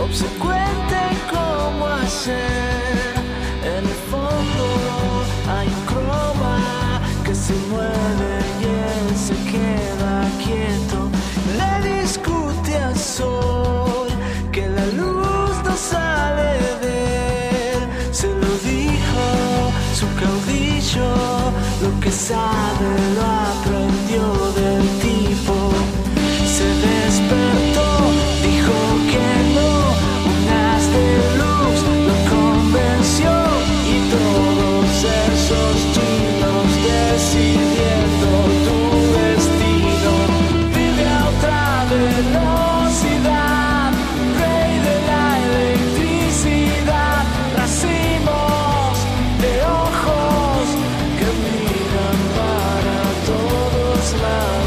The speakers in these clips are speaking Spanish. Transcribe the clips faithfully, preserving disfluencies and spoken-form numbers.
obsecuente como ayer. En el fondo hay un croma que se mueve y él se queda quieto. Le discute al sol que la luz no sale de él. Se lo dijo su caudillo, lo que sabe lo aprendió del tipo. Se despertó, dijo que no, un haz de luz lo convenció y todos esos chinos decidiendo tu destino. Vive a otra velocidad, rey de la electricidad, racimos de ojos que miran para todos lados.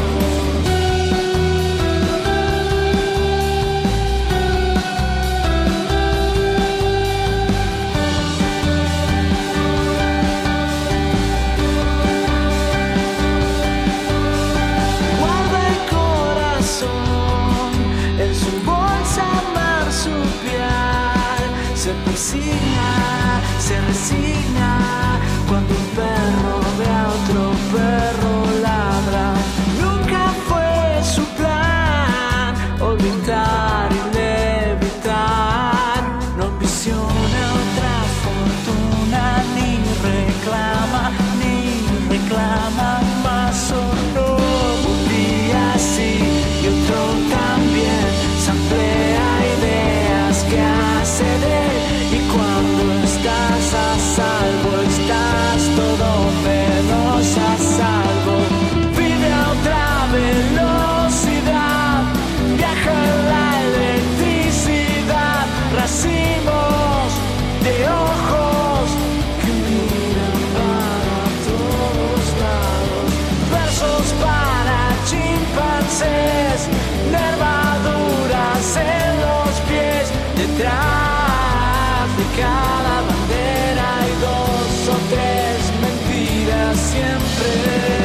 Se persigna, se resigna cuando un perro ve a otro perro ladra. Nunca fue su plan orbitar y levitar. No ambiciona otra fortuna, ni reclama, ni reclama más o no. Un día sí y otro también, se emplea ideas que hace de. Cuando estás a salvo, estás todo menos a salvo. Vive a otra velocidad, viaja en la electricidad, racimos de ojos que miran para todos lados. Versos para chimpancés, nervaduras en los pies, detrás de cada bandera hay dos o tres mentiras siempre.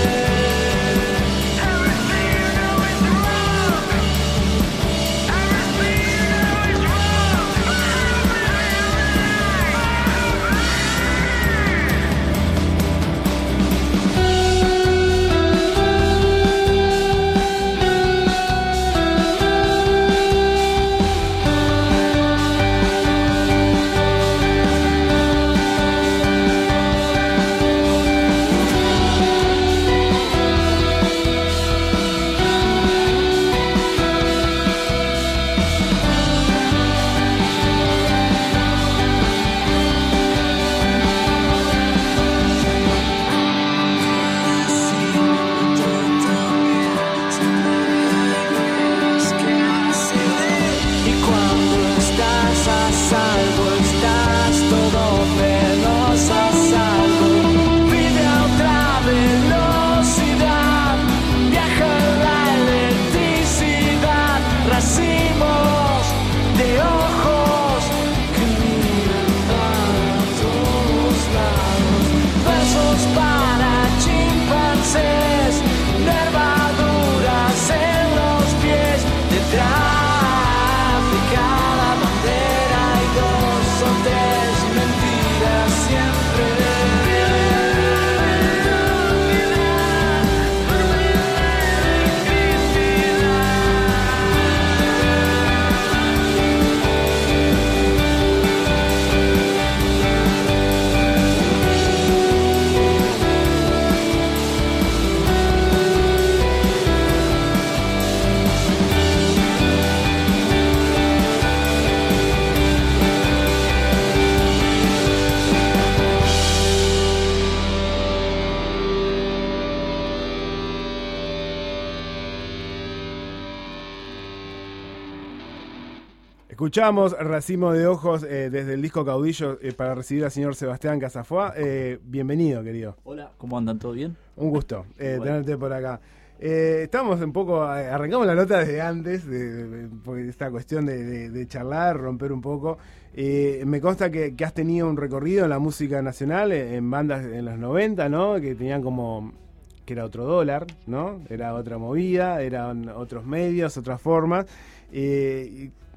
Escuchamos Racimo de Ojos eh, desde el disco Caudillo eh, para recibir al señor Sebastián Casafuá. Eh, bienvenido, querido. Hola, ¿cómo andan? ¿Todo bien? Un gusto eh, tenerte por acá. Eh, estamos un poco, arrancamos la nota desde antes, de, de, de esta cuestión de, de, de charlar, romper un poco. Eh, me consta que, que has tenido un recorrido en la música nacional, en bandas en los noventa, ¿no? Que tenían como, que era otro dólar, ¿no? Era otra movida, eran otros medios, otras formas. Eh,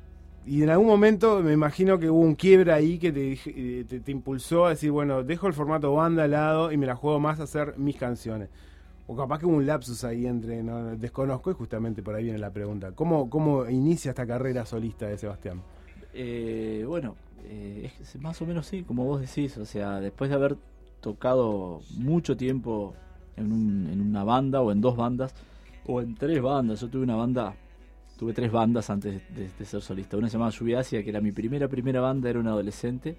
y en algún momento me imagino que hubo un quiebre ahí que te, te, te impulsó a decir, bueno, dejo el formato banda al lado y me la juego más a hacer mis canciones. O capaz que hubo un lapsus ahí entre, no, desconozco, y justamente por ahí viene la pregunta. ¿Cómo, cómo inicia esta carrera solista de Sebastián? Eh, bueno, eh, es más o menos sí, como vos decís, o sea, después de haber tocado mucho tiempo en, un, en una banda o en dos bandas, o en tres bandas, yo tuve una banda... Tuve tres bandas antes de, de ser solista. Una se llamaba Lluvia Ácida, que era mi primera primera banda, era un adolescente.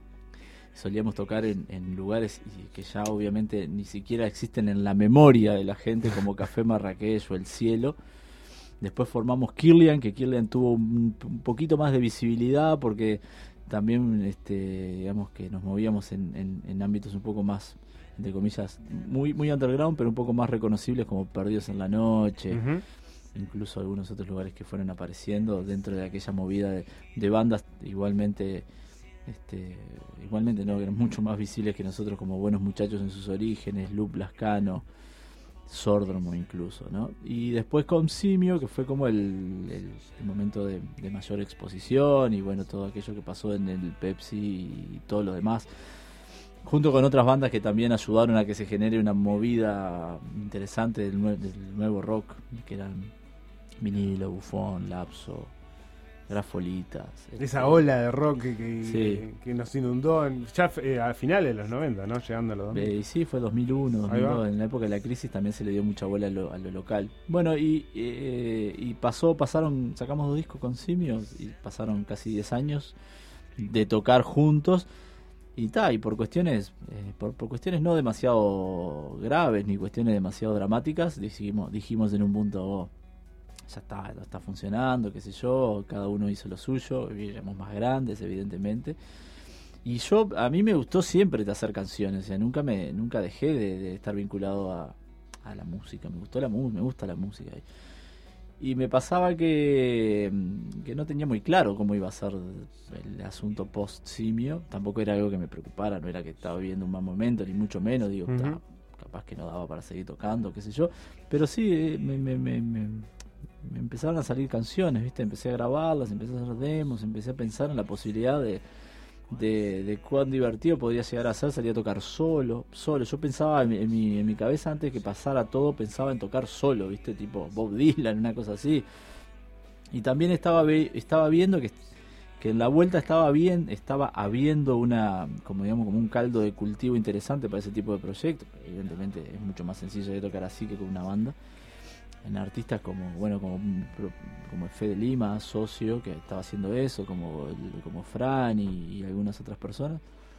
Solíamos tocar en, en lugares que ya obviamente ni siquiera existen en la memoria de la gente, como Café Marrakech o El Cielo. Después formamos Kirlian, que Kirlian tuvo un, un poquito más de visibilidad porque también este, digamos que nos movíamos en, en, en ámbitos un poco más, entre comillas, muy, muy underground, pero un poco más reconocibles, como Perdidos en la Noche. Uh-huh. Incluso algunos otros lugares que fueron apareciendo dentro de aquella movida de, de bandas igualmente este igualmente no eran mucho más visibles que nosotros, como Buenos Muchachos en sus orígenes, Loop Lascano, Sordromo incluso, ¿no? Y después con Simio, que fue como el, el, el momento de, de mayor exposición, y bueno, todo aquello que pasó en el Pepsi y todo lo demás, junto con otras bandas que también ayudaron a que se genere una movida interesante del, nue- del nuevo rock, que eran Vinilo, Bufón, Lapso, Grafolitas. Esa este, ola de rock que, que, sí. que, que nos inundó en, ya eh, a finales de los noventa, ¿no? Llegando a los dos mil. Eh, sí, fue dos mil uno, dos mil dos, en la época de la crisis también se le dio mucha bola a lo, a lo local. Bueno, y, eh, y pasó, pasaron, sacamos dos discos con Simios y pasaron casi diez años de tocar juntos. Y ta, y por cuestiones eh, por, por cuestiones no demasiado graves ni cuestiones demasiado dramáticas, dijimos, dijimos en un punto, oh, ya está, está funcionando, qué sé yo, cada uno hizo lo suyo, éramos más grandes evidentemente, y yo, a mí me gustó siempre hacer canciones, o sea, nunca me nunca dejé de, de estar vinculado a, a la música, me gustó la me gusta la música. Y me pasaba que, que no tenía muy claro cómo iba a ser el asunto post-Simio. Tampoco era algo que me preocupara, no era que estaba viviendo un mal momento, ni mucho menos. Digo, uh-huh. capaz que no daba para seguir tocando, qué sé yo. Pero sí, me, me, me, me, me empezaron a salir canciones, ¿viste? Empecé a grabarlas, empecé a hacer demos, empecé a pensar en la posibilidad de... De, de cuán divertido podría llegar a ser salir a tocar solo, solo. Yo pensaba en mi, en mi, en mi cabeza, antes que pasara todo, pensaba en tocar solo, ¿viste? Tipo Bob Dylan, una cosa así. Y también estaba estaba viendo que, que en la vuelta estaba bien, estaba habiendo una, como digamos, como un caldo de cultivo interesante para ese tipo de proyectos. Evidentemente es mucho más sencillo de tocar así que con una banda. En artistas como, bueno, como como Fede Lima, Socio, que estaba haciendo eso, como como Fran y, y algunas otras personas.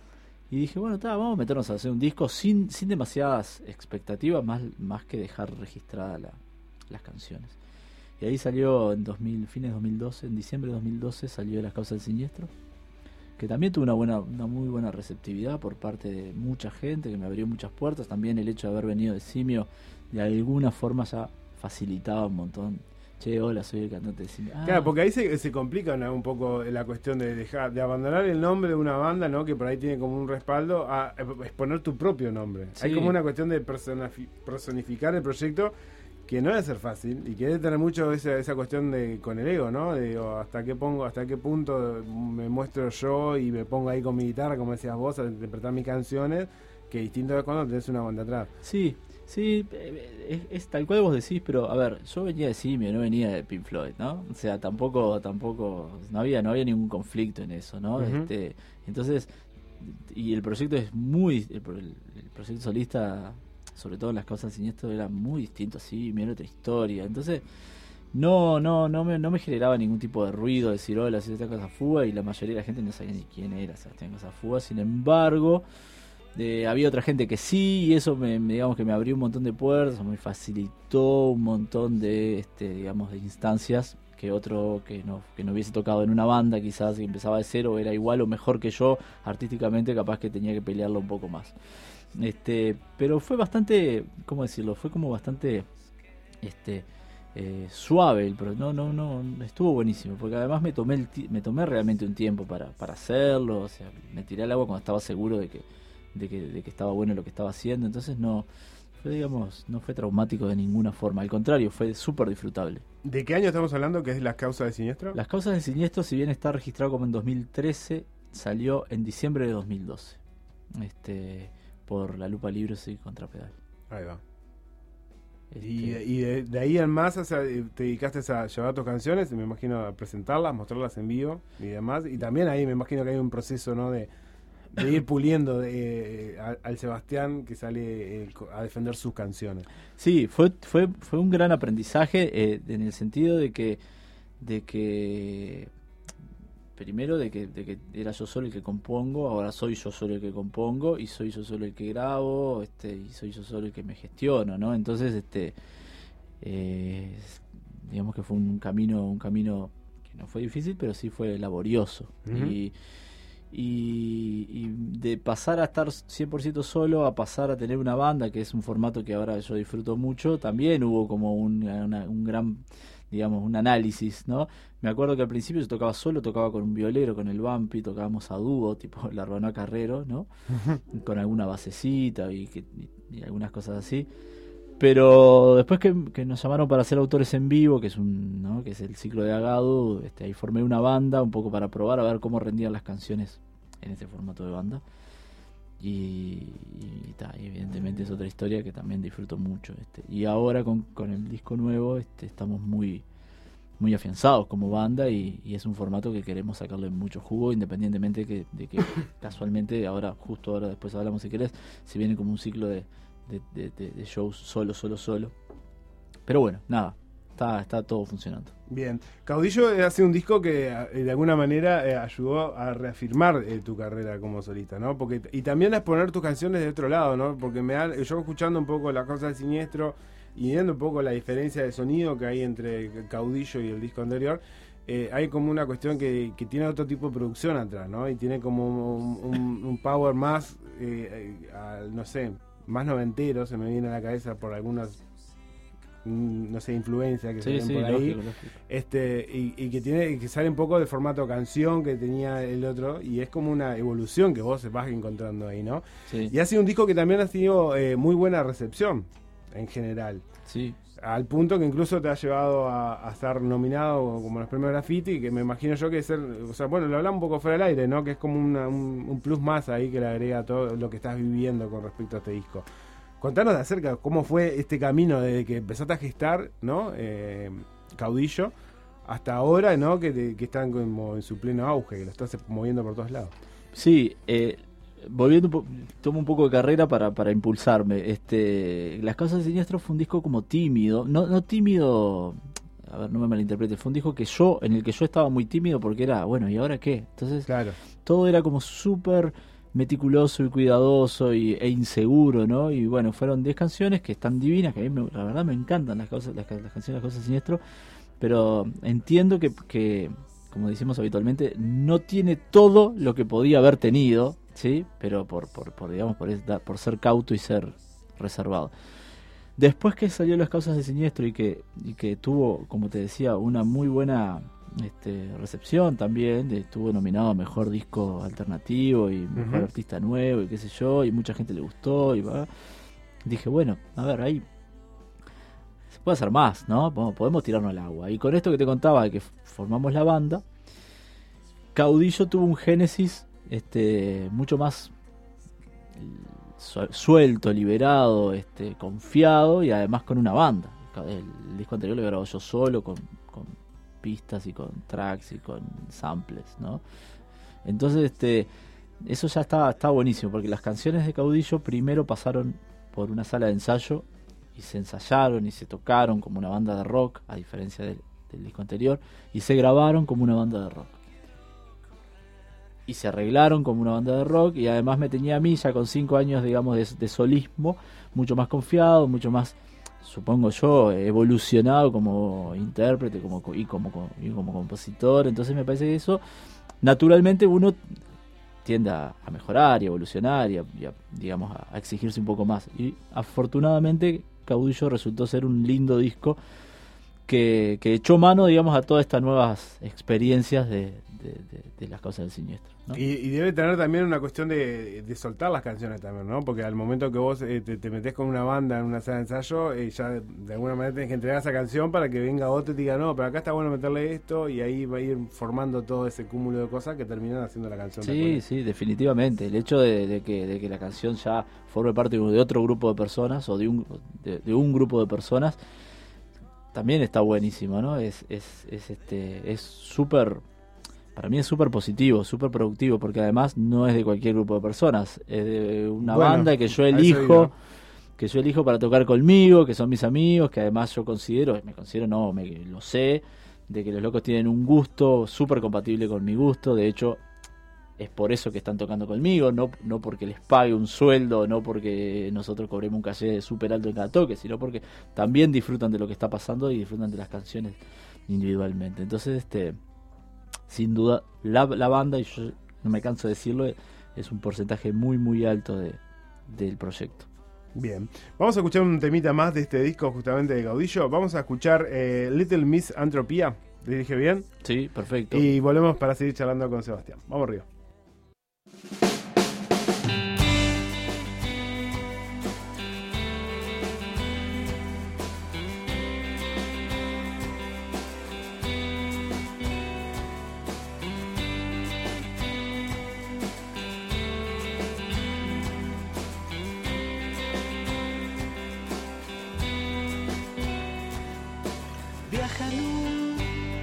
Y dije, bueno, tá, vamos a meternos a hacer un disco sin sin demasiadas expectativas, más más que dejar registradas la, las canciones. Y ahí salió en dos mil, fines de dos mil doce, en diciembre de dos mil doce salió Las Causas del Siniestro, que también tuvo una buena una muy buena receptividad por parte de mucha gente, que me abrió muchas puertas. También el hecho de haber venido de Simio de alguna forma ya facilitaba un montón. Che, hola, soy el cantante de Simio. Ah. Claro, porque ahí se, se complica, ¿no? Un poco la cuestión de dejar de abandonar el nombre de una banda, ¿no? Que por ahí tiene como un respaldo, a exponer tu propio nombre. Sí. Hay como una cuestión de personificar el proyecto que no debe ser fácil y que debe tener mucho esa, esa cuestión de con el ego, ¿no? De oh, hasta qué pongo, hasta qué punto me muestro yo y me pongo ahí con mi guitarra, como decías vos, a interpretar mis canciones, que distinto es cuando tenés una banda atrás. Sí. Sí, es, es tal cual vos decís, pero a ver, yo venía de Simio, no venía de Pink Floyd, ¿no? O sea, tampoco, tampoco, no había, no había ningún conflicto en eso, ¿no? Uh-huh. Este, entonces, y el proyecto es muy, el, el proyecto solista, sobre todo en Las Causas del Siniestro, era muy distinto a Simio, era otra historia. Entonces, no, no, no me, no me generaba ningún tipo de ruido decir hola, Sebastián Casafúa, y la mayoría de la gente no sabía ni quién era Sebastián Casafúa. Sin embargo, Eh, había otra gente que sí, y eso me, digamos que me abrió un montón de puertas, me facilitó un montón de este, digamos, de instancias que otro que no, que no hubiese tocado en una banda, quizás que empezaba de cero, era igual o mejor que yo artísticamente, capaz que tenía que pelearlo un poco más. Este, pero fue bastante, ¿cómo decirlo? Fue como bastante este eh, suave, el no no no estuvo buenísimo, porque además me tomé el me tomé realmente un tiempo para para hacerlo, o sea, me tiré al agua cuando estaba seguro de que de que, de que estaba bueno lo que estaba haciendo. Entonces no fue, digamos, no fue traumático de ninguna forma, al contrario, fue súper disfrutable. ¿De qué año estamos hablando que es Las Causas del Siniestro? Las Causas del Siniestro, si bien está registrado como en dos mil trece, salió en diciembre de dos mil doce, este, por La Lupa Libros y Contrapedal. Ahí va. Este, Y, y de, de ahí en más, o sea, te dedicaste a llevar tus canciones, me imagino a presentarlas, mostrarlas en vivo y demás. Y también ahí me imagino que hay un proceso, ¿no? de, de ir puliendo de, eh, a, al Sebastián que sale eh, a defender sus canciones. Sí, fue fue fue un gran aprendizaje eh, en el sentido de que de que primero de que, de que era yo solo el que compongo, ahora soy yo solo el que compongo y soy yo solo el que grabo, este, y soy yo solo el que me gestiono, ¿no? Entonces, este, eh, digamos que fue un camino, un camino que no fue difícil, pero sí fue laborioso. Uh-huh. y, y, y de pasar a estar cien por ciento solo a pasar a tener una banda, que es un formato que ahora yo disfruto mucho, también hubo como un, una, un gran, digamos, un análisis, ¿no? Me acuerdo que al principio yo tocaba solo, tocaba con un violero, con el Bumpy, tocábamos a dúo, tipo la Ruana Carrero, ¿no? Uh-huh. Con alguna basecita y, que, y, y algunas cosas así. Pero después que, que nos llamaron para hacer autores en vivo, que es un, ¿no? que es el ciclo de Agado, este, ahí formé una banda un poco para probar a ver cómo rendían las canciones en este formato de banda. Y, y, y, ta, y evidentemente es otra historia que también disfruto mucho. Este. Y ahora con, con el disco nuevo este, estamos muy muy afianzados como banda y, y es un formato que queremos sacarle mucho jugo, independientemente de que, de que casualmente ahora, justo ahora después hablamos si querés, se viene como un ciclo de, de, de, de, de shows solo, solo, solo. Pero bueno, nada, está, está todo funcionando. Bien, Caudillo hace un disco que de alguna manera eh, ayudó a reafirmar eh, tu carrera como solista, ¿no? Porque y también a exponer tus canciones de otro lado, ¿no? Porque me da, yo escuchando un poco Las Causas del Siniestro y viendo un poco la diferencia de sonido que hay entre Caudillo y el disco anterior, eh, hay como una cuestión que, que tiene otro tipo de producción atrás, ¿no? Y tiene como un, un, un power más, eh, a, no sé, más noventero, se me viene a la cabeza por algunas, no sé, influencias que sí, se ven sí, por ahí, lógico, lógico. Este, y, y que tiene que sale un poco del formato canción que tenía el otro, y es como una evolución que vos vas encontrando ahí, ¿no? Sí. Y ha sido un disco que también ha tenido eh, muy buena recepción en general. Sí. Al punto que incluso te ha llevado a, a estar nominado como los premios Graffiti, que me imagino yo que ser, o sea, bueno, lo hablamos un poco fuera del aire, ¿no? Que es como una, un, un plus más ahí que le agrega a todo lo que estás viviendo con respecto a este disco. Contanos de acerca cómo fue este camino desde que empezaste a gestar, ¿no? Eh, Caudillo, hasta ahora, ¿no? Que, te, que están como en su pleno auge, que lo estás moviendo por todos lados. Sí, eh, volviendo, po- tomo un poco de carrera para, para impulsarme. Este, Las Causas del Siniestro fue un disco como tímido, no, no tímido, a ver, no me malinterprete, fue un disco que yo, en el que yo estaba muy tímido porque era, bueno, ¿y ahora qué? Entonces, claro, todo era como súper meticuloso y cuidadoso y, e inseguro, ¿no? Y bueno, fueron diez canciones que están divinas, que a mí me, la verdad me encantan las, causas, las, las canciones de Las Causas del Siniestro, pero entiendo que, que, como decimos habitualmente, no tiene todo lo que podía haber tenido, ¿sí? Pero por, por, por digamos, por, por ser cauto y ser reservado. Después que salió Las Causas del Siniestro y que, y que tuvo, como te decía, una muy buena este, recepción también, de, estuvo nominado a Mejor Disco Alternativo y Mejor uh-huh. Artista Nuevo y qué sé yo, y mucha gente le gustó, y va. Dije, bueno, a ver, ahí se puede hacer más, ¿no? Podemos tirarnos al agua. Y con esto que te contaba, de que formamos la banda, Caudillo tuvo un génesis este, mucho más suelto, liberado, este, confiado y además con una banda. El disco anterior lo he grabado yo solo con, con pistas y con tracks y con samples, ¿no? Entonces este eso ya está, está buenísimo, porque las canciones de Caudillo primero pasaron por una sala de ensayo y se ensayaron y se tocaron como una banda de rock, a diferencia del, del disco anterior, y se grabaron como una banda de rock. Y se arreglaron como una banda de rock, y además me tenía a mí ya con cinco años, digamos, de, de solismo, mucho más confiado, mucho más, supongo yo, evolucionado como intérprete como y como, y como compositor. Entonces me parece que eso, naturalmente uno tiende a, a mejorar y a evolucionar y a, y a digamos, a, a exigirse un poco más. Y afortunadamente Caudillo resultó ser un lindo disco que, que echó mano, digamos, a todas estas nuevas experiencias de, de, de de las causas del siniestro, ¿no? Y, y debe tener también una cuestión de, de soltar las canciones también, ¿no? Porque al momento que vos eh, te, te metés con una banda en una sala de ensayo, eh, ya de, de alguna manera tenés que entregar esa canción para que venga otro y te diga, no, pero acá está bueno meterle esto, y ahí va a ir formando todo ese cúmulo de cosas que terminan haciendo la canción. Sí, sí, definitivamente. El hecho de, de, que, de que la canción ya forme parte de otro grupo de personas o de un, de, de un grupo de personas también está buenísimo, ¿no? Es, es, es este, es súper... Para mí es súper positivo, súper productivo, porque además no es de cualquier grupo de personas, es de una bueno, banda que yo elijo, que yo elijo para tocar conmigo, que son mis amigos, que además yo considero, me considero no, me, lo sé, de que los locos tienen un gusto súper compatible con mi gusto. De hecho, es por eso que están tocando conmigo, no, no porque les pague un sueldo, no porque nosotros cobremos un caché súper alto en cada toque, sino porque también disfrutan de lo que está pasando y disfrutan de las canciones individualmente. Entonces, este... sin duda, la, la banda, y yo no me canso de decirlo, es un porcentaje muy, muy alto de, del proyecto. Bien, vamos a escuchar un temita más de este disco justamente de Gaudillo. Vamos a escuchar eh, Little Miss Antropía. ¿Le dije bien? Sí, perfecto. Y volvemos para seguir charlando con Sebastián. Vamos arriba. Viaja luz,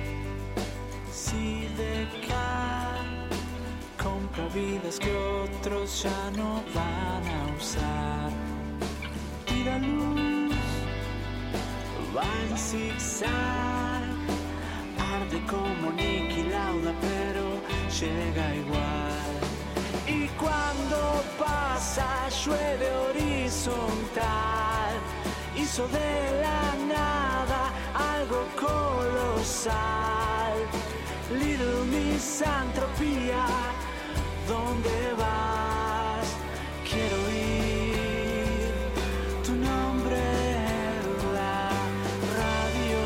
si deca, compra vidas que otros ya no van a usar. Tira luz, va en zigzag, arde como Niki Lauda, pero llega igual. Y cuando pasa llueve horizontal, hizo de la nada algo colosal. Little Miss Antropía, ¿dónde vas? Quiero oír tu nombre en la radio.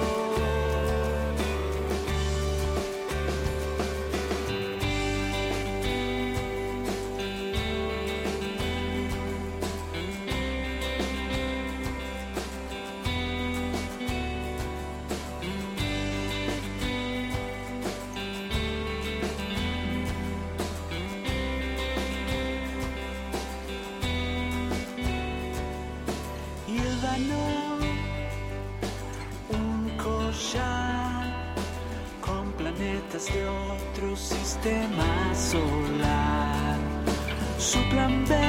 Un collar con planetas de otro sistema solar. Su plan B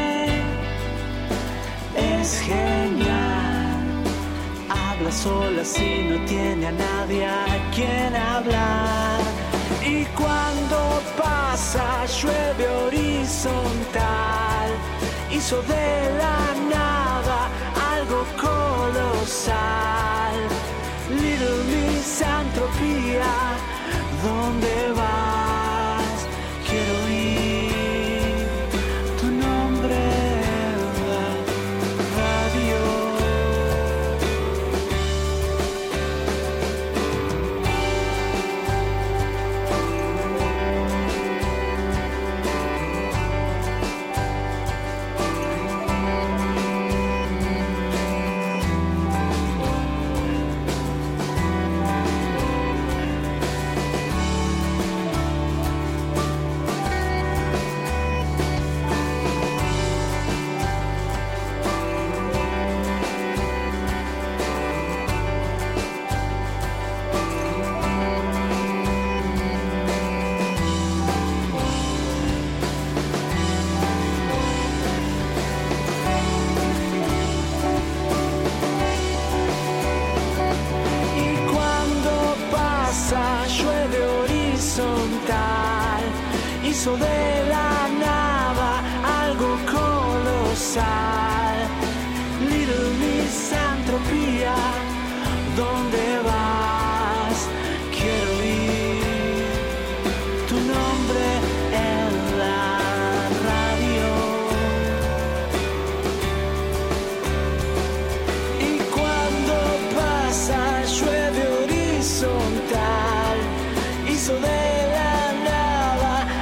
es genial. Habla sola si no tiene a nadie a quien hablar. Y cuando pasa llueve horizontal, hizo de la nada algo colosal. Little Miss Antropía, ¿dónde vas? Quiero oír tu nombre en la radio. Hizo de la nada algo colosal. Little Miss Antropía, ¿dónde vas? Quiero oír tu nombre en la radio. Y cuando pasa llueve horizontal, hizo de la nada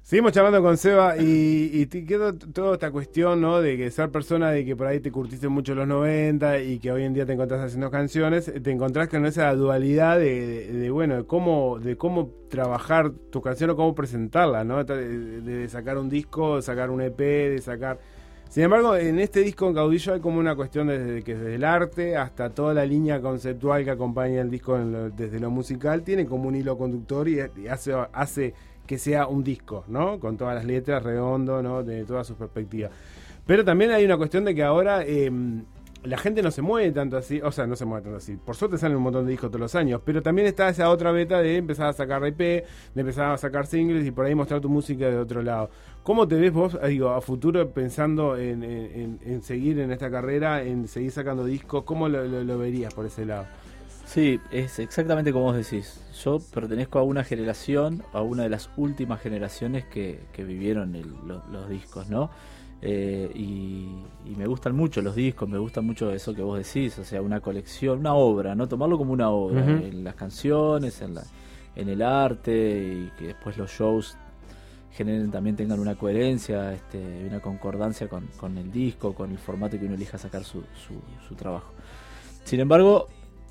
Seguimos charlando con Seba y, y te quedó toda esta cuestión, ¿no? De que ser persona de que por ahí te curtiste mucho en los noventa y que hoy en día te encontrás haciendo canciones, te encontrás con esa dualidad de, de, de bueno, de cómo, de cómo trabajar tu canción o cómo presentarla, ¿no? De, de sacar un disco, de sacar un E P, de sacar... Sin embargo, en este disco en Caudillo hay como una cuestión desde que desde el arte hasta toda la línea conceptual que acompaña el disco en lo, desde lo musical, tiene como un hilo conductor y, y hace... hace que sea un disco, ¿no? Con todas las letras, redondo, ¿no? De todas sus perspectivas. Pero también hay una cuestión de que ahora eh, la gente no se mueve tanto así, o sea, no se mueve tanto así. Por suerte salen un montón de discos todos los años, pero también está esa otra beta de empezar a sacar E P, de empezar a sacar singles y por ahí mostrar tu música de otro lado. ¿Cómo te ves vos, digo, a futuro pensando en, en, en seguir en esta carrera, en seguir sacando discos? ¿Cómo lo, lo, lo verías por ese lado? Sí, es exactamente como vos decís. Yo pertenezco a una generación, a una de las últimas generaciones que, que vivieron el, lo, los discos, ¿no? Eh, y, y me gustan mucho los discos, me gusta mucho eso que vos decís, o sea, una colección, una obra, ¿no? Tomarlo como una obra, uh-huh. En las canciones, en, la, en el arte, y que después los shows generen, también tengan una coherencia, este, una concordancia con, con el disco, con el formato que uno elija sacar su, su, su trabajo. Sin embargo,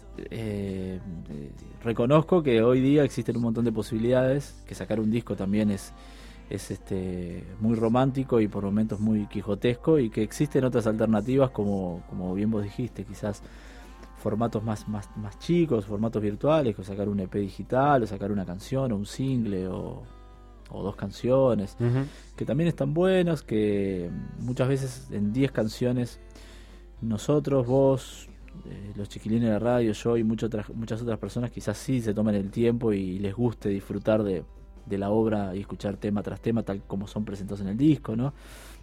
Eh, eh, reconozco que hoy día existen un montón de posibilidades, que sacar un disco también es, es este, muy romántico y por momentos muy quijotesco, y que existen otras alternativas como, como bien vos dijiste, quizás formatos más, más, más chicos, formatos virtuales, o sacar un E P digital, o sacar una canción, o un single, o, o dos canciones, uh-huh. que también están buenos, que muchas veces en diez canciones nosotros, vos, Eh, los chiquilines de la radio, yo y muchas otras, muchas otras personas quizás sí se tomen el tiempo y les guste disfrutar de, de la obra y escuchar tema tras tema tal como son presentados en el disco, ¿no?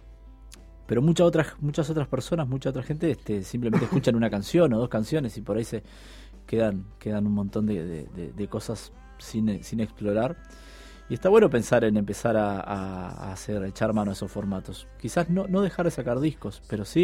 Pero muchas otras, muchas otras personas, mucha otra gente este, simplemente escuchan una canción o dos canciones y por ahí se quedan, quedan un montón de, de, de, de cosas sin, sin explorar. Y está bueno pensar en empezar a, a, a hacer, a echar mano a esos formatos. Quizás no, no dejar de sacar discos, pero sí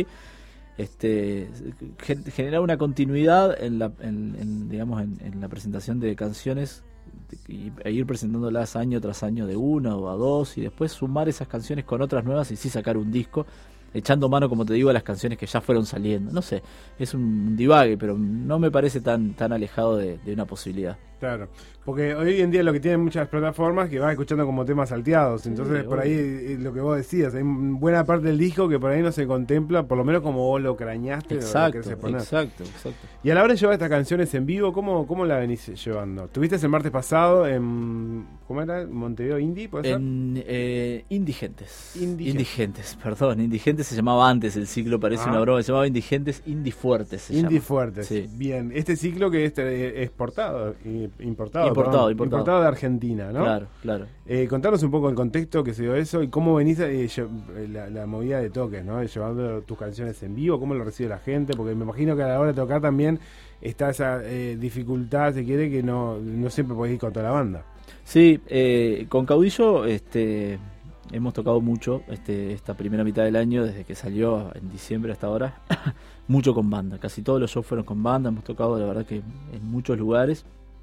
Este, generar una continuidad en la, en, en, digamos, en, en la presentación de canciones y, e ir presentándolas año tras año de una o a dos y después sumar esas canciones con otras nuevas y sí sacar un disco echando mano, como te digo, a las canciones que ya fueron saliendo. No sé, es un divague, pero no me parece tan, tan alejado de, de una posibilidad. Claro, porque hoy en día lo que tienen muchas plataformas que vas escuchando como temas salteados, entonces sí, por ahí es lo que vos decías, hay buena parte del disco que por ahí no se contempla, por lo menos como vos lo crañaste. Exacto, o lo poner. exacto, exacto. Y a la hora de llevar estas canciones en vivo, ¿cómo, cómo la venís llevando? ¿Tuviste el martes pasado en, ¿cómo era? ¿Montevideo Indie? ¿Puede ser? En eh, Indigentes. Indigentes. Indigentes, perdón, Indigentes se llamaba antes el ciclo, parece ah. una broma, se llamaba Indigentes, Indie Fuertes se Indie llama. Fuertes, sí. Bien, este ciclo que es exportado y Importado, importado, importado, importado de Argentina, ¿no? Claro, claro. Eh, contanos un poco el contexto que se dio eso y cómo venís eh, la, la movida de toques, ¿no? Llevando tus canciones en vivo, cómo lo recibe la gente, porque me imagino que a la hora de tocar también está esa eh, dificultad, si quiere, que no, no siempre podés ir con toda la banda. Sí, eh, con Caudillo este, hemos tocado mucho este, esta primera mitad del año, desde que salió en diciembre hasta ahora, mucho con banda, casi todos los shows fueron con banda, hemos tocado la verdad que en muchos lugares.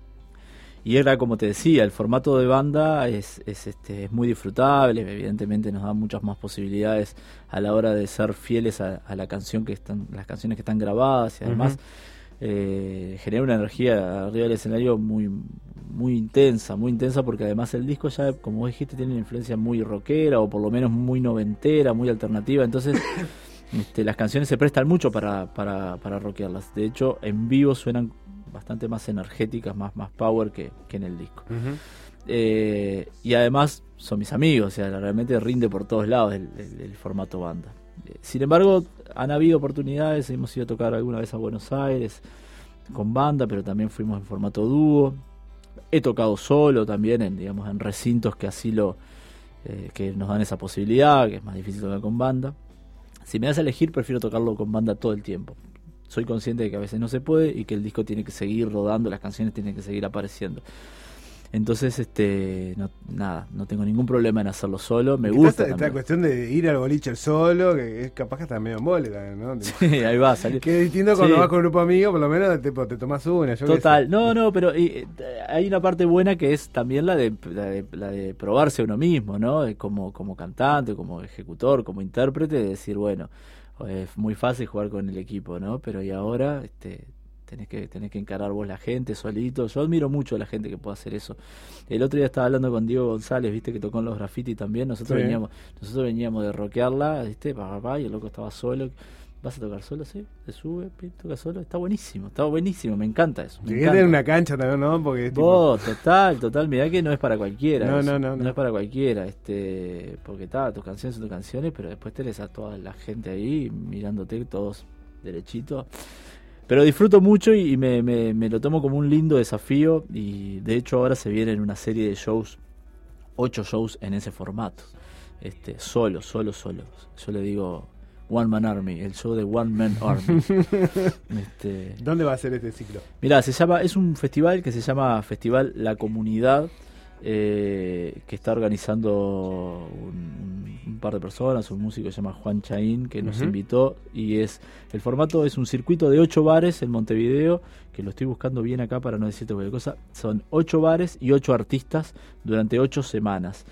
Y era como te decía, el formato de banda es, es, este, es muy disfrutable, evidentemente nos da muchas más posibilidades a la hora de ser fieles a, a la canción que están, las canciones que están grabadas y además uh-huh. eh, genera una energía arriba del escenario muy, muy intensa, muy intensa porque además el disco ya, como vos dijiste, tiene una influencia muy rockera o por lo menos muy noventera, muy alternativa, entonces este, las canciones se prestan mucho para, para, para rockearlas. De hecho, en vivo suenan bastante más energéticas, más, más power que, que en el disco. Uh-huh. Eh, y además son mis amigos, o sea, realmente rinde por todos lados el, el, el formato banda. Eh, sin embargo, han habido oportunidades, hemos ido a tocar alguna vez a Buenos Aires con banda, pero también fuimos en formato dúo. He tocado solo también en, digamos, en recintos que así lo eh, que nos dan esa posibilidad, que es más difícil tocar con banda. Si me das a elegir, prefiero tocarlo con banda todo el tiempo. Soy consciente de que a veces no se puede y que el disco tiene que seguir rodando, las canciones tienen que seguir apareciendo. Entonces, este, no, nada, no tengo ningún problema en hacerlo solo, me Está gusta esta, esta cuestión de ir al boliche solo, que es capaz que está medio mole también, ¿no? Sí, ahí va a salir. Que es distinto cuando Sí. vas con un grupo de amigos, por lo menos te, te tomás una. Yo Total, no, no, pero eh, hay una parte buena que es también la de, la de, la de probarse a uno mismo, ¿no? Como, como cantante, como ejecutor, como intérprete, de decir, bueno, es muy fácil jugar con el equipo, ¿no? Pero y ahora, este... Tenés que, tenés que encarar vos la gente solito. Yo admiro mucho a la gente que puede hacer eso. El otro día estaba hablando con Diego González, viste, que tocó en los graffiti también. Nosotros Sí. veníamos nosotros veníamos de rockearla, viste, pa, pa, pa, y el loco estaba solo. ¿Vas a tocar solo? Sí, se sube, pi, toca solo. Está buenísimo, está buenísimo, me encanta eso. Me Llegué a encanta. tener una cancha también, ¿no? Porque es tipo... Vos, total, total, mirá que no es para cualquiera. No, eso. no, no, no. No es para cualquiera, este, porque está, tus canciones son tus canciones, pero después tenés a toda la gente ahí mirándote todos derechitos. Pero disfruto mucho y me, me, me lo tomo como un lindo desafío, y de hecho ahora se vienen una serie de shows, ocho shows en ese formato, este, solo, solo, solo. Yo le digo One Man Army, el show de One Man Army. este, ¿Dónde va a ser este ciclo? Mirá, se llama, es un festival que se llama Festival La Comunidad, eh, que está organizando un, un par de personas, un músico que se llama Juan Chaín, que nos Uh-huh. invitó, y es el formato es un circuito de ocho bares en Montevideo, que lo estoy buscando bien acá para no decirte cualquier cosa. Son ocho bares y ocho artistas durante ocho semanas.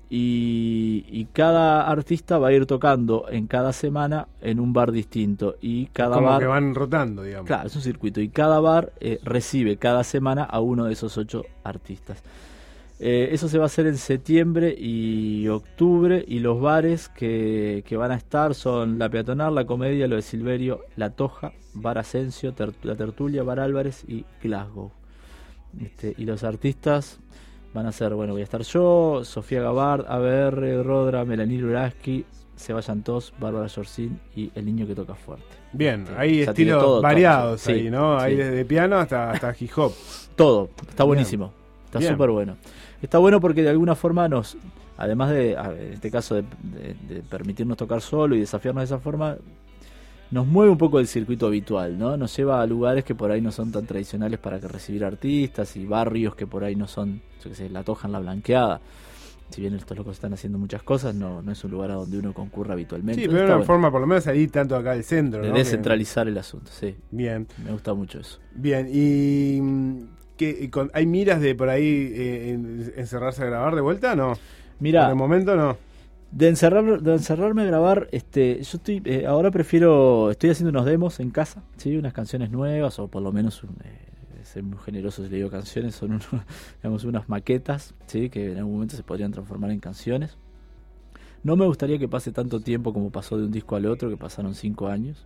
Y, y cada artista va a ir tocando en cada semana en un bar distinto, y cada Como bar que van rotando, digamos. Claro, es un circuito, y cada bar eh, recibe cada semana a uno de esos ocho artistas. Eh, eso se va a hacer en septiembre y octubre, y los bares que, que van a estar son La Peatonal, La Comedia, Lo de Silverio, La Toja, Bar Asensio, Ter- La Tertulia, Bar Álvarez y Glasgow. Este, y los artistas van a ser, bueno, voy a estar yo, Sofía Gabard, A B R, Rodra, Melanie Luraski, Sebastián Tos, Bárbara Yorcín y El Niño que Toca Fuerte. Bien, Este, hay o sea, tiene estilos todo, variados todo, sí, ahí, ¿no? sí. Hay desde piano hasta, hasta hip hop. Todo, está buenísimo, está Bien. súper bueno. Está bueno porque de alguna forma nos, además de, a ver, en este caso, de, de- de permitirnos tocar solo y desafiarnos de esa forma, nos mueve un poco del circuito habitual, ¿no? Nos lleva a lugares que por ahí no son tan tradicionales para que recibir artistas, y barrios que por ahí no son, yo qué sé, La Toja en La Blanqueada. Si bien estos locos están haciendo muchas cosas, no, no es un lugar a donde uno concurra habitualmente. Sí, Entonces pero está una bueno, forma por lo menos ahí tanto acá del centro, de ¿no? Que- descentralizar el asunto, sí. Bien, Me gusta mucho eso. bien. Y mm, que y con- hay miras de por ahí eh, en- encerrarse a grabar de vuelta, ¿no? Mira, Por el momento no. De encerrar, de encerrarme a grabar, este, yo estoy, eh, ahora prefiero, estoy haciendo unos demos en casa, sí, unas canciones nuevas, o por lo menos, un, eh, ser muy generoso si le digo canciones, son unos, digamos, unas maquetas, sí, que en algún momento se podrían transformar en canciones. No me gustaría que pase tanto tiempo como pasó de un disco al otro, que pasaron cinco años.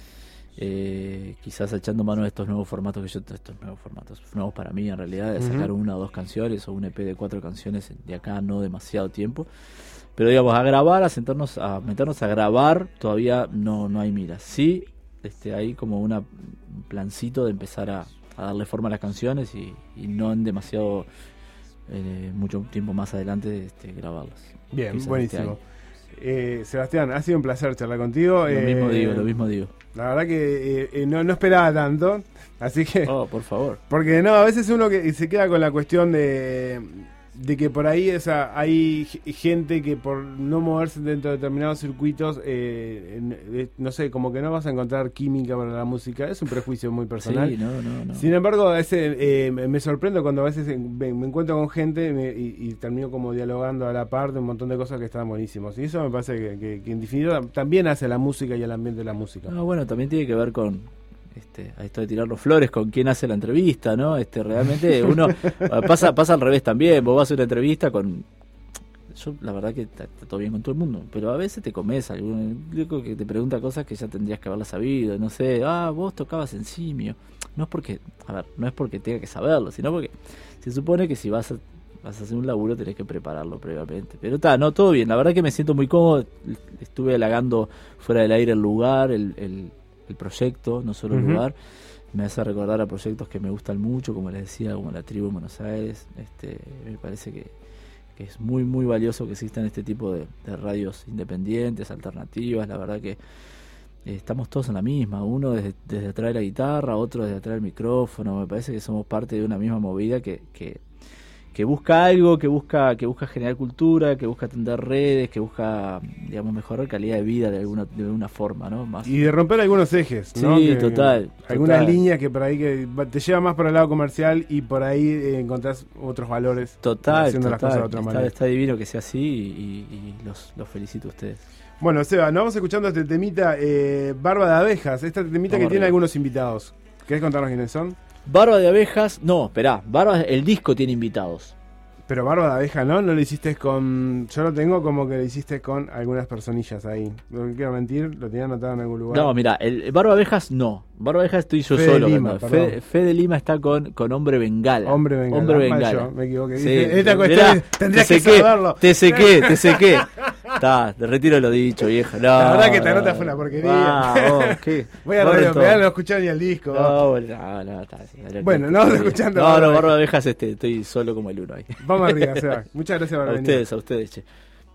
Eh, quizás echando mano de estos nuevos formatos que yo, estos nuevos formatos, nuevos para mí en realidad, de sacar Ujú. una o dos canciones o un E P de cuatro canciones de acá no demasiado tiempo. Pero digamos, a grabar, a sentarnos, a meternos a grabar, todavía no, no hay miras. Sí, este, hay como una, un plancito de empezar a, a darle forma a las canciones, y, y no en demasiado, eh, mucho tiempo más adelante, este, grabarlas. Bien, Quizás buenísimo. este año. Eh, Sebastián, ha sido un placer charlar contigo. Lo Eh, mismo digo, lo mismo digo. La verdad que eh, eh, no, no esperaba tanto, así que... Oh, por favor. Porque no, a veces uno que se queda con la cuestión de, de que por ahí, o sea, hay g- gente que por no moverse dentro de determinados circuitos, eh, en- eh, no sé, como que no vas a encontrar química para la música. Es un prejuicio muy personal. Sí, no, no, no. Sin embargo, a veces, eh, me me sorprendo cuando a veces me, me encuentro con gente me- y, y termino como dialogando a la par de un montón de cosas que están buenísimos. Y eso me parece que, que, que en definitiva también hace la música y el ambiente de la música. No, bueno, también tiene que ver con este, a esto de tirar los flores, con quién hace la entrevista, ¿no? Este, realmente uno pasa pasa al revés también. Vos vas a hacer una entrevista con, yo la verdad que está, está todo bien con todo el mundo, pero a veces te comes algún loco que te pregunta cosas que ya tendrías que haberlas sabido, no sé, ah, vos tocabas en Simio. No es porque, a ver, no es porque tenga que saberlo, sino porque se supone que si vas a vas a hacer un laburo tenés que prepararlo previamente. Pero está, no, todo bien. La verdad que me siento muy cómodo. Estuve halagando fuera del aire el lugar, el, el, el proyecto, no solo el Ujú. lugar. Me hace recordar a proyectos que me gustan mucho, como les decía, como La Tribu en Buenos Aires. Este, me parece que, que es muy, muy valioso que existan este tipo de, de radios independientes, alternativas. La verdad que eh, estamos todos en la misma. Uno desde, desde atrás de la guitarra, otro desde atrás del micrófono. Me parece que somos parte de una misma movida que... que que busca algo, que busca que busca generar cultura, que busca atender redes, que busca, digamos, mejorar calidad de vida de alguna de alguna forma, ¿no? Más. Y de romper algunos ejes, ¿no? Sí, que, total. Algunas total. líneas que por ahí que te llevan más para el lado comercial y por ahí eh, encontrás otros valores. Total, haciendo total. las cosas de otra está, manera. está divino que sea así y, y los, los felicito a ustedes. Bueno, Seba, nos vamos escuchando este temita, eh, Barba de Abejas, esta temita Vamos que tiene arriba. algunos invitados. ¿Querés contarnos quiénes son? Barba de Abejas, no, esperá, Barba, el disco tiene invitados. Pero Barba de Abeja, ¿no? No lo hiciste con... Yo lo tengo como que lo hiciste con algunas personillas ahí. No quiero mentir, lo tenía anotado en algún lugar. No, mira, el, el Barba de Abejas no. Barba de Abejas estoy yo Fede solo. Lima, no. perdón. Fede, Fede Lima está con, con Hombre Bengala. Hombre Bengala. Hombre Ah, Bengala. yo me equivoqué. Sí, Dije, esta cuestión mirá, es- tendrías te que sequé, saberlo. Te sequé, te sequé. Está, te retiro lo dicho, vieja. No, La verdad que esta no, nota fue una porquería. Ah, vos, ¿qué? Voy a Borren radio, todo. pedal, no escuchar ni el disco. No, bueno, no, no, está, está, Bueno, está, no, está bien. escuchando No, Barba no, de Barba de Abejas este, estoy solo como el uno ahí. Vamos arriba, Seba. Muchas gracias por A venir. ustedes, a ustedes, che.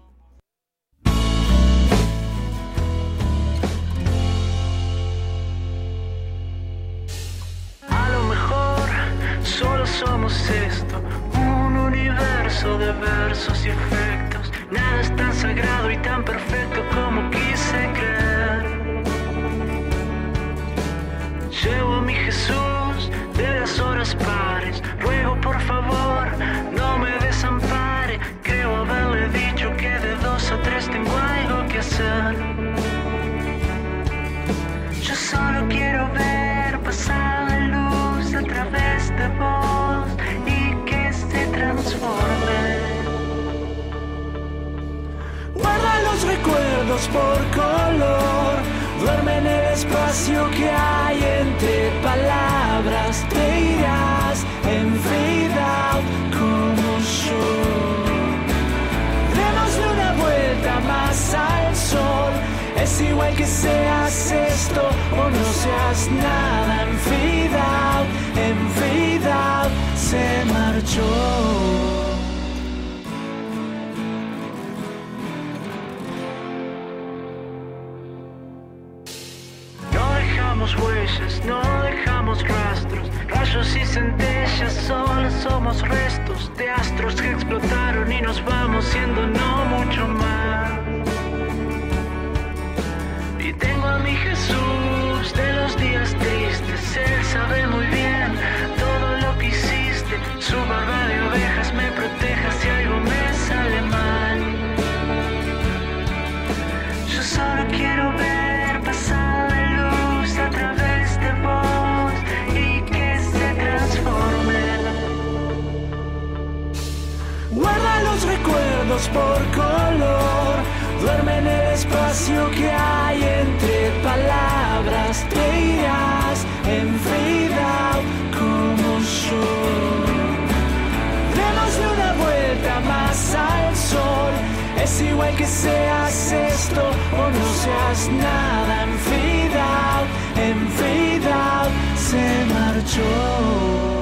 A lo mejor solo somos esto, un universo de versos y efectos. Nada es tan sagrado y tan perfecto como quise creer. Llevo a mi Jesús de las horas pares. Ruego por favor, no me desampare. Creo haberle dicho que de dos a tres tengo algo que hacer. Yo solo quiero ver pasar la luz a través de vos y que se transforme. Guarda los recuerdos por color, duerme en el espacio que hay entre palabras. Te irás en fade out como yo. Démosle una vuelta más al sol. Es igual que seas esto o no seas nada. En fade out, en fade out se marchó. No dejamos huellas, no dejamos rastros, rayos y centellas, solo somos restos de astros que explotaron y nos vamos siendo no mucho más. Y tengo a mi Jesús de los días tristes, él sabe muy bien todo lo que hiciste, su barba de ovejas me proteja si algo me sale mal. Yo solo quiero ver pasar la luz a través de vos y que se transforme. Guarda los recuerdos por color, duerme en el espacio que hay entre palabras. Te irás en fade out como yo. Démosle una vuelta más al sol. Es igual que seas esto o no seas nada. En fade out, en fade out se marchó.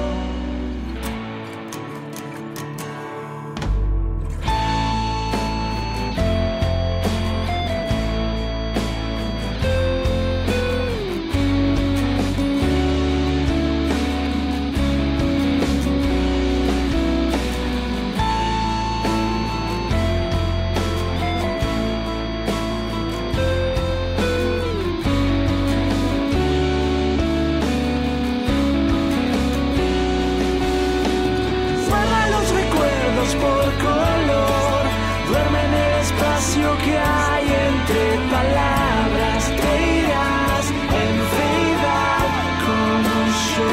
Por color, duerme en el espacio que hay entre palabras. Te irás en fade out como yo.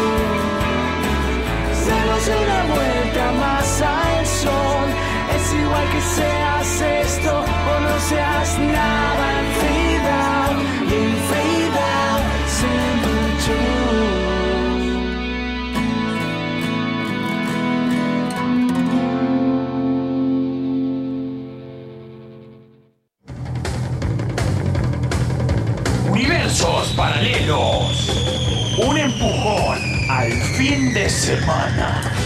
Demos una vuelta más al sol. Es igual que seas esto o no seas nada. En fade out y en fade out se marchó. Universos paralelos. Un empujón al fin de semana.